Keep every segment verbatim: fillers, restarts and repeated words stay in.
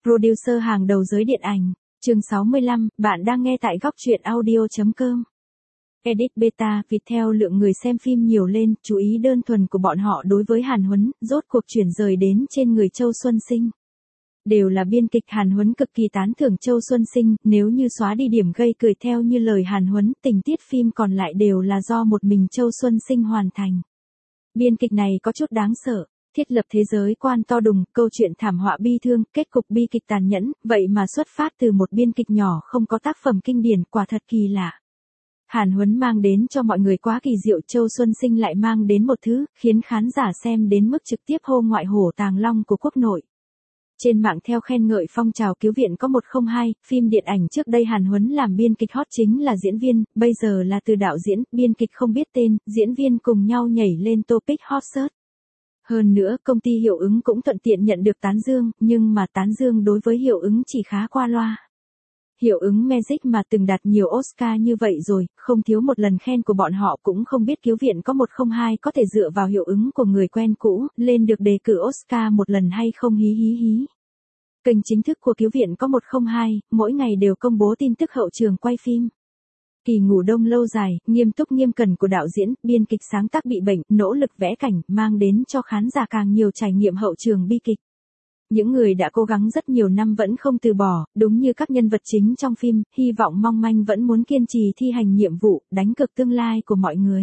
Producer hàng đầu giới điện ảnh. Chương sáu mươi lăm, bạn đang nghe tại góc truyện audio.com. Edit beta, Viettel lượng người xem phim nhiều lên, chú ý đơn thuần của bọn họ đối với Hàn Huấn, rốt cuộc chuyển rời đến trên người Châu Xuân Sinh. Đều là biên kịch, Hàn Huấn cực kỳ tán thưởng Châu Xuân Sinh, nếu như xóa đi điểm gây cười theo như lời Hàn Huấn, tình tiết phim còn lại đều là do một mình Châu Xuân Sinh hoàn thành. Biên kịch này có chút đáng sợ. Thiết lập thế giới quan to đùng, câu chuyện thảm họa bi thương, kết cục bi kịch tàn nhẫn, vậy mà xuất phát từ một biên kịch nhỏ không có tác phẩm kinh điển, quả thật kỳ lạ. Hàn Huấn mang đến cho mọi người quá kỳ diệu, Châu Xuân Sinh lại mang đến một thứ, khiến khán giả xem đến mức trực tiếp hô ngoại hổ tàng long của quốc nội. Trên mạng theo khen ngợi phong trào cứu viện có một không hai, phim điện ảnh trước đây Hàn Huấn làm biên kịch hot chính là diễn viên, bây giờ là từ đạo diễn, biên kịch không biết tên, diễn viên cùng nhau nhảy lên topic hot search. Hơn nữa, công ty hiệu ứng cũng thuận tiện nhận được tán dương, nhưng mà tán dương đối với hiệu ứng chỉ khá qua loa. Hiệu ứng Magic mà từng đạt nhiều Oscar như vậy rồi, không thiếu một lần khen của bọn họ, cũng không biết cứu viện có một không hai có thể dựa vào hiệu ứng của người quen cũ, lên được đề cử Oscar một lần hay không hí hí hí. Kênh chính thức của cứu viện có một không hai, mỗi ngày đều công bố tin tức hậu trường quay phim. Kỳ ngủ đông lâu dài, nghiêm túc nghiêm cẩn của đạo diễn, biên kịch sáng tác bị bệnh, nỗ lực vẽ cảnh, mang đến cho khán giả càng nhiều trải nghiệm hậu trường bi kịch. Những người đã cố gắng rất nhiều năm vẫn không từ bỏ, đúng như các nhân vật chính trong phim, hy vọng mong manh vẫn muốn kiên trì thi hành nhiệm vụ, đánh cược tương lai của mọi người.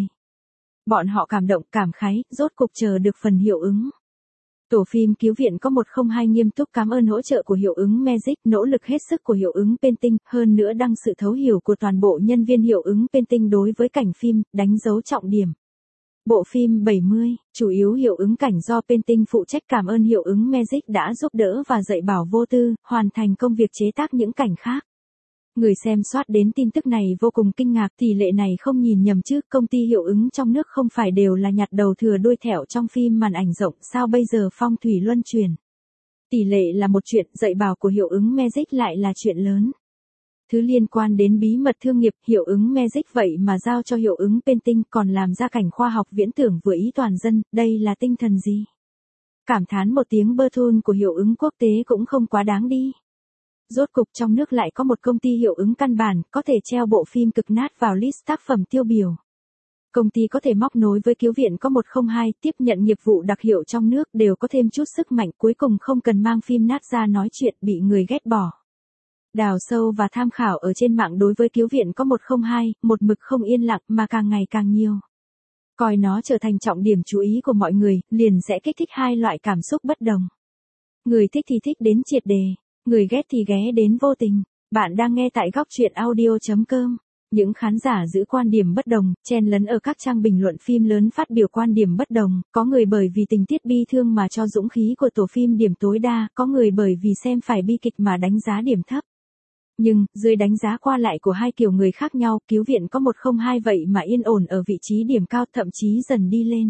Bọn họ cảm động, cảm khái, rốt cục chờ được phần hiệu ứng. Tổ phim cứu viện có một không hai nghiêm túc cảm ơn hỗ trợ của hiệu ứng Magic, nỗ lực hết sức của hiệu ứng Painting, hơn nữa đăng sự thấu hiểu của toàn bộ nhân viên hiệu ứng Painting đối với cảnh phim, đánh dấu trọng điểm. Bộ phim bảy mươi, chủ yếu hiệu ứng cảnh do Painting phụ trách, cảm ơn hiệu ứng Magic đã giúp đỡ và dạy bảo vô tư, hoàn thành công việc chế tác những cảnh khác. Người xem soát đến tin tức này vô cùng kinh ngạc, tỷ lệ này không nhìn nhầm chứ, công ty hiệu ứng trong nước không phải đều là nhặt đầu thừa đuôi thẹo trong phim màn ảnh rộng, sao bây giờ phong thủy luân chuyển. Tỷ lệ là một chuyện, dạy bảo của hiệu ứng Magic lại là chuyện lớn. Thứ liên quan đến bí mật thương nghiệp, hiệu ứng Magic vậy mà giao cho hiệu ứng Painting, còn làm ra cảnh khoa học viễn tưởng vừa ý toàn dân, đây là tinh thần gì? Cảm thán một tiếng bơ thun của hiệu ứng quốc tế cũng không quá đáng đi. Rốt cục trong nước lại có một công ty hiệu ứng căn bản, có thể treo bộ phim cực nát vào list tác phẩm tiêu biểu. Công ty có thể móc nối với cứu viện có một không hai, tiếp nhận nghiệp vụ đặc hiệu trong nước, đều có thêm chút sức mạnh, cuối cùng không cần mang phim nát ra nói chuyện, bị người ghét bỏ. Đào sâu và tham khảo ở trên mạng đối với cứu viện có một không hai, một mực không yên lặng mà càng ngày càng nhiều. Coi nó trở thành trọng điểm chú ý của mọi người, liền sẽ kích thích hai loại cảm xúc bất đồng. Người thích thì thích đến triệt đề, người ghét thì ghé đến vô tình. Bạn đang nghe tại góc truyện audio.com. Những khán giả giữ quan điểm bất đồng, chen lấn ở các trang bình luận phim lớn phát biểu quan điểm bất đồng, có người bởi vì tình tiết bi thương mà cho dũng khí của tổ phim điểm tối đa, có người bởi vì xem phải bi kịch mà đánh giá điểm thấp. Nhưng, dưới đánh giá qua lại của hai kiểu người khác nhau, cứu viện có một không hai vậy mà yên ổn ở vị trí điểm cao, thậm chí dần đi lên.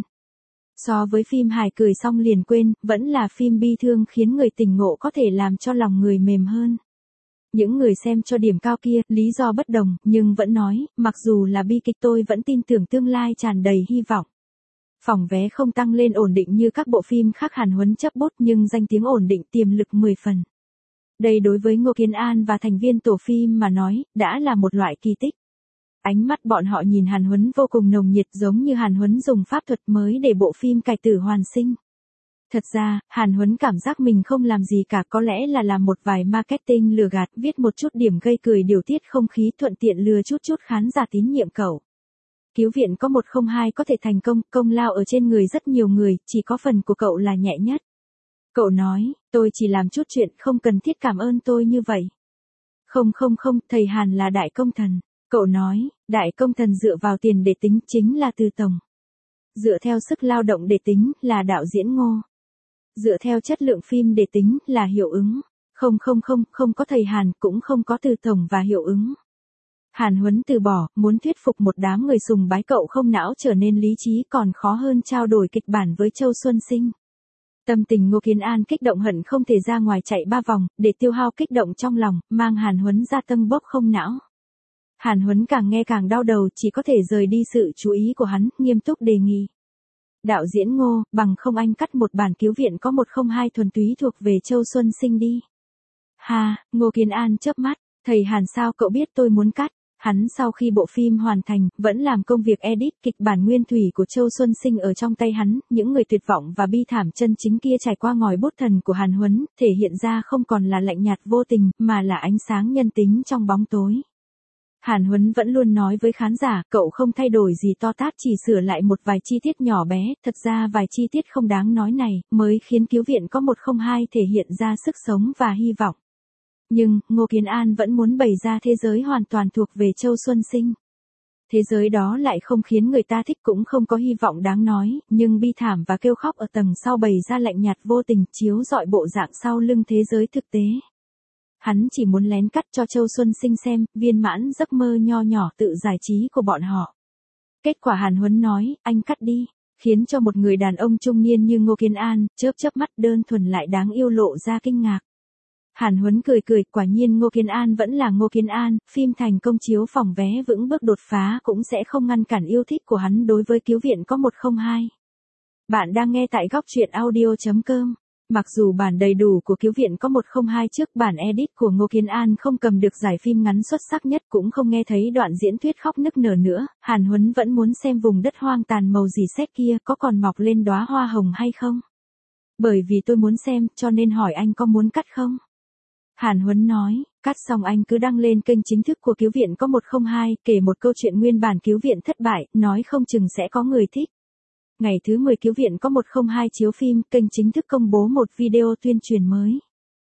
So với phim hài cười xong liền quên, vẫn là phim bi thương khiến người tỉnh ngộ, có thể làm cho lòng người mềm hơn. Những người xem cho điểm cao kia, lý do bất đồng, nhưng vẫn nói, mặc dù là bi kịch tôi vẫn tin tưởng tương lai tràn đầy hy vọng. Phòng vé không tăng lên ổn định như các bộ phim khác Hàn Huấn chấp bút, nhưng danh tiếng ổn định, tiềm lực mười phần. Đây đối với Ngô Kiến An và thành viên tổ phim mà nói, đã là một loại kỳ tích. Ánh mắt bọn họ nhìn Hàn Huấn vô cùng nồng nhiệt, giống như Hàn Huấn dùng pháp thuật mới để bộ phim cải tử hoàn sinh. Thật ra, Hàn Huấn cảm giác mình không làm gì cả, có lẽ là làm một vài marketing lừa gạt, viết một chút điểm gây cười điều tiết không khí, thuận tiện lừa chút chút khán giả tín nhiệm cậu. Cứu viện có một không hai có thể thành công, công lao ở trên người rất nhiều người, chỉ có phần của cậu là nhẹ nhất. Cậu nói, tôi chỉ làm chút chuyện, không cần thiết cảm ơn tôi như vậy. Không không không, thầy Hàn là đại công thần. Cậu nói, đại công thần dựa vào tiền để tính chính là Từ Tổng. Dựa theo sức lao động để tính là đạo diễn Ngô. Dựa theo chất lượng phim để tính là hiệu ứng. Không không không, không có thầy Hàn, cũng không có Từ Tổng và hiệu ứng. Hàn Huấn từ bỏ, muốn thuyết phục một đám người sùng bái cậu không não trở nên lý trí, còn khó hơn trao đổi kịch bản với Châu Xuân Sinh. Tâm tình Ngô Kiến An kích động hận không thể ra ngoài chạy ba vòng, để tiêu hao kích động trong lòng, mang Hàn Huấn ra tân bốc không não. Hàn Huấn càng nghe càng đau đầu, chỉ có thể rời đi sự chú ý của hắn, nghiêm túc đề nghị. Đạo diễn Ngô, bằng không anh cắt một bản cứu viện có một không hai thuần túy thuộc về Châu Xuân Sinh đi. Ha, Ngô Kiến An chớp mắt, thầy Hàn sao cậu biết tôi muốn cắt? Hắn sau khi bộ phim hoàn thành, vẫn làm công việc edit kịch bản nguyên thủy của Châu Xuân Sinh ở trong tay hắn, những người tuyệt vọng và bi thảm chân chính kia trải qua ngòi bút thần của Hàn Huấn, thể hiện ra không còn là lạnh nhạt vô tình, mà là ánh sáng nhân tính trong bóng tối. Hàn Huấn vẫn luôn nói với khán giả, cậu không thay đổi gì to tát, chỉ sửa lại một vài chi tiết nhỏ bé, thật ra vài chi tiết không đáng nói này, mới khiến Cứu viện có một không hai thể hiện ra sức sống và hy vọng. Nhưng, Ngô Kiến An vẫn muốn bày ra thế giới hoàn toàn thuộc về Châu Xuân Sinh. Thế giới đó lại không khiến người ta thích, cũng không có hy vọng đáng nói, nhưng bi thảm và kêu khóc ở tầng sau bày ra lạnh nhạt vô tình, chiếu rọi bộ dạng sau lưng thế giới thực tế. Hắn chỉ muốn lén cắt cho Châu Xuân Sinh xem, viên mãn giấc mơ nho nhỏ tự giải trí của bọn họ. Kết quả Hàn Huấn nói, anh cắt đi, khiến cho một người đàn ông trung niên như Ngô Kiến An, chớp chớp mắt đơn thuần lại đáng yêu lộ ra kinh ngạc. Hàn Huấn cười cười, quả nhiên Ngô Kiến An vẫn là Ngô Kiến An, phim thành công chiếu phòng vé vững bước đột phá cũng sẽ không ngăn cản yêu thích của hắn đối với Cứu viện có một không hai. Bạn đang nghe tại góc truyện audio chấm com. Mặc dù bản đầy đủ của Cứu viện có một không hai trước bản edit của Ngô Kiến An không cầm được giải phim ngắn xuất sắc nhất, cũng không nghe thấy đoạn diễn thuyết khóc nức nở nữa, Hàn Huấn vẫn muốn xem vùng đất hoang tàn màu dì xét kia có còn mọc lên đóa hoa hồng hay không. Bởi vì tôi muốn xem, cho nên hỏi anh có muốn cắt không? Hàn Huấn nói, cắt xong anh cứ đăng lên kênh chính thức của Cứu viện có một không hai, kể một câu chuyện nguyên bản Cứu viện thất bại, nói không chừng sẽ có người thích. Ngày thứ mười Cứu viện có một không hai chiếu phim, kênh chính thức công bố một video tuyên truyền mới.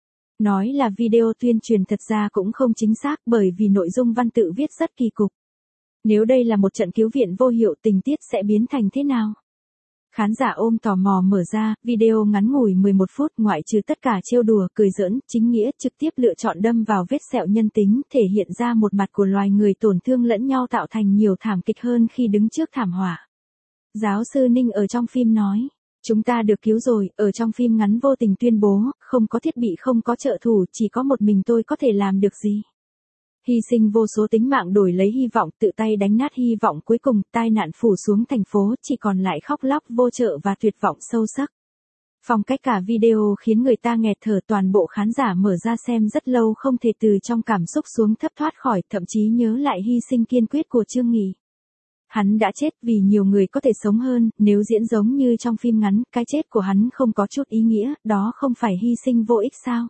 Nói là video tuyên truyền thật ra cũng không chính xác, bởi vì nội dung văn tự viết rất kỳ cục. Nếu đây là một trận cứu viện vô hiệu, tình tiết sẽ biến thành thế nào? Khán giả ôm tò mò mở ra, video ngắn ngủi mười một phút, ngoại trừ tất cả trêu đùa, cười giỡn, chính nghĩa trực tiếp lựa chọn đâm vào vết sẹo nhân tính, thể hiện ra một mặt của loài người tổn thương lẫn nhau, tạo thành nhiều thảm kịch hơn khi đứng trước thảm họa. Giáo sư Ninh ở trong phim nói, chúng ta được cứu rồi, ở trong phim ngắn vô tình tuyên bố, không có thiết bị, không có trợ thủ, chỉ có một mình tôi có thể làm được gì. Hy sinh vô số tính mạng đổi lấy hy vọng, tự tay đánh nát hy vọng, cuối cùng tai nạn phủ xuống thành phố, chỉ còn lại khóc lóc vô trợ và tuyệt vọng sâu sắc. Phong cách cả video khiến người ta nghẹt thở, toàn bộ khán giả mở ra xem rất lâu không thể từ trong cảm xúc xuống thấp thoát khỏi, thậm chí nhớ lại hy sinh kiên quyết của Trương Nghị. Hắn đã chết vì nhiều người có thể sống hơn, nếu diễn giống như trong phim ngắn, cái chết của hắn không có chút ý nghĩa, đó không phải hy sinh vô ích sao?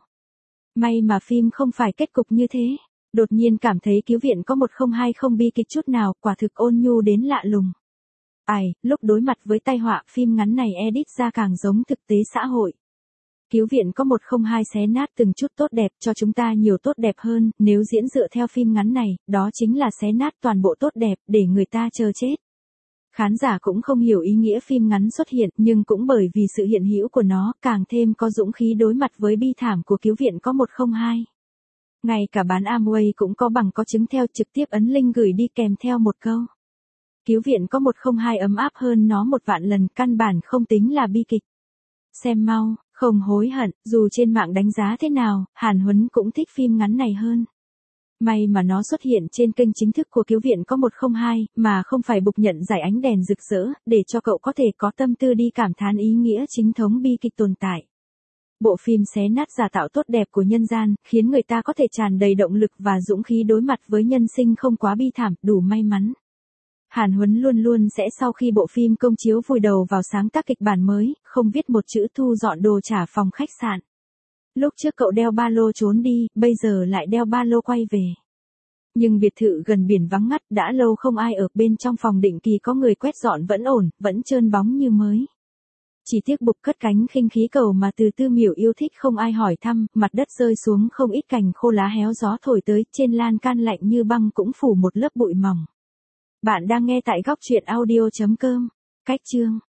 May mà phim không phải kết cục như thế. Đột nhiên cảm thấy Cứu viện có một không hai không bi kịch chút nào, quả thực ôn nhu đến lạ lùng. Ai, lúc đối mặt với tai họa, phim ngắn này edit ra càng giống thực tế xã hội. Cứu viện có một không hai xé nát từng chút tốt đẹp cho chúng ta nhiều tốt đẹp hơn, nếu diễn dựa theo phim ngắn này, đó chính là xé nát toàn bộ tốt đẹp, để người ta chờ chết. Khán giả cũng không hiểu ý nghĩa phim ngắn xuất hiện, nhưng cũng bởi vì sự hiện hữu của nó, càng thêm có dũng khí đối mặt với bi thảm của Cứu viện có một không hai. Ngay cả bán Amway cũng có bằng có chứng theo, trực tiếp ấn link gửi đi kèm theo một câu. Cứu viện có một không hai ấm áp hơn nó một vạn lần, căn bản không tính là bi kịch. Xem mau, không hối hận, dù trên mạng đánh giá thế nào, Hàn Huấn cũng thích phim ngắn này hơn. May mà nó xuất hiện trên kênh chính thức của Cứu viện có một không hai, mà không phải bục nhận giải ánh đèn rực rỡ, để cho cậu có thể có tâm tư đi cảm thán ý nghĩa chính thống bi kịch tồn tại. Bộ phim xé nát giả tạo tốt đẹp của nhân gian, khiến người ta có thể tràn đầy động lực và dũng khí đối mặt với nhân sinh không quá bi thảm, đủ may mắn. Hàn Huấn luôn luôn sẽ sau khi bộ phim công chiếu vùi đầu vào sáng tác kịch bản mới, không viết một chữ, thu dọn đồ trả phòng khách sạn. Lúc trước cậu đeo ba lô trốn đi, bây giờ lại đeo ba lô quay về. Nhưng biệt thự gần biển vắng ngắt, đã lâu không ai ở, bên trong phòng định kỳ có người quét dọn vẫn ổn, vẫn trơn bóng như mới. Chỉ tiếc bục cất cánh khinh khí cầu mà từ Tư Miểu yêu thích không ai hỏi thăm, mặt đất rơi xuống không ít cành khô, lá héo gió thổi tới, trên lan can lạnh như băng cũng phủ một lớp bụi mỏng. Bạn đang nghe tại góc truyện audio chấm com. Cách chương